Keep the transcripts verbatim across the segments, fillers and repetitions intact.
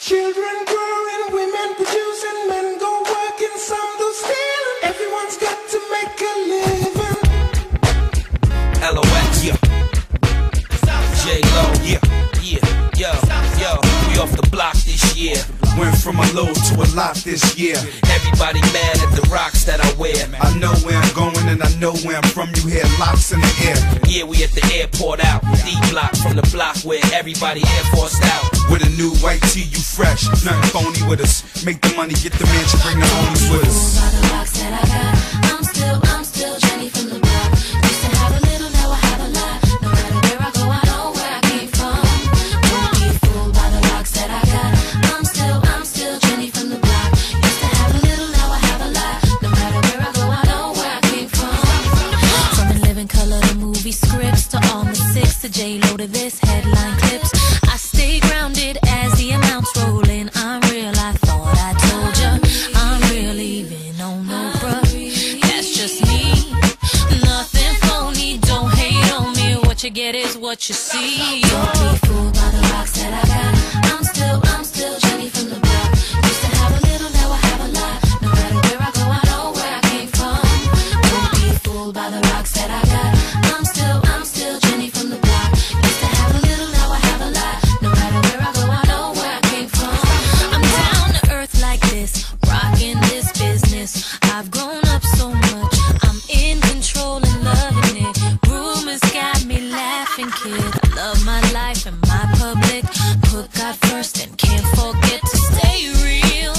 Children growing, women producing, men go working, some do stealing. Everyone's got to make a living. L O X, yeah. J-Lo, yeah, yeah, yo, yo. We off the block this year. Went from a low to a lot this year. Everybody mad at the rocks that I wear. I know where I'm going and I know where I'm from. You hear locks in the air. Yeah, we at the airport out. D-block from the block where everybody Air Forced out. With a new white tee, you fresh. Nothing phony with us. Make the money, get the mansion, bring the homies with us. All the rocks that I got, I'm still, I'm still Jenny from the block. Used to have a little, now I have a lot. No matter where I go, I know where I came from. Don't be fooled by the rocks that I got. I'm still, I'm still Jenny from the block. Used to have a little, now I have a lot. No matter where I go, I know where I came from. From the living color to movie scripts to all the six to J-Lo to this headline clips. I stay grounded as the amounts roll in. I'm real, I thought I told ya. I'm real, even on no bruh. That's just me, nothing phony. Don't hate on me, what you get is what you see. Don't be fooled by the rocks that I got. I'm still, I'm still Jenny from the block. Used to have a little, now I have a lot. No matter where I go, I know where I came from. Don't be fooled by the rocks that I got. I'm still, I'm still Jenny from the block. Used to have a little, now I have a lot. No matter where I go, I know where I came from. I'm down to earth like this, rocking this business. I've grown up so much, I'm in control and loving it. Rumors got me laughing, kid. I love my life and my public. Put God first and can't forget to stay real.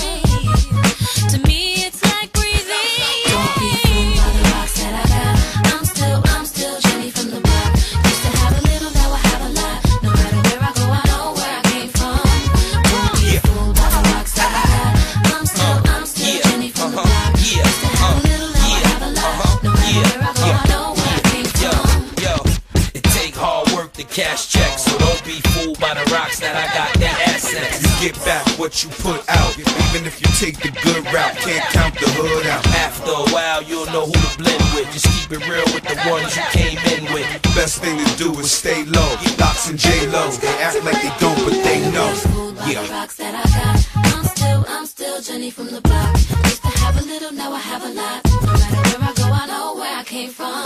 To me, it's like breathing. Don't be fooled by the rocks that I got. I'm still, I'm still Jenny from the block. Used to have a little, now I have a lot. No matter where I go, I know where I came from. Don't be fooled by the rocks that I got. I'm still, I'm still Jenny from the block. Used to have a little, now I have a lot. No matter where I go, I know where I came from. Yo, it take hard work to cash checks, so don't be fooled by the rocks that I got. That assets. You get back what you put out. Even if you take the good route, can't count the hood out. After a while, you'll know who to blend with. Just keep it real with the ones you came in with. Best thing to do is stay low. Locks and J-Lo, they act like they don't, but they know. Yeah. The rocks that I got. I'm still, I'm still Jenny from the block. Used to have a little, now I have a lot. No matter where I go, I know where I came from.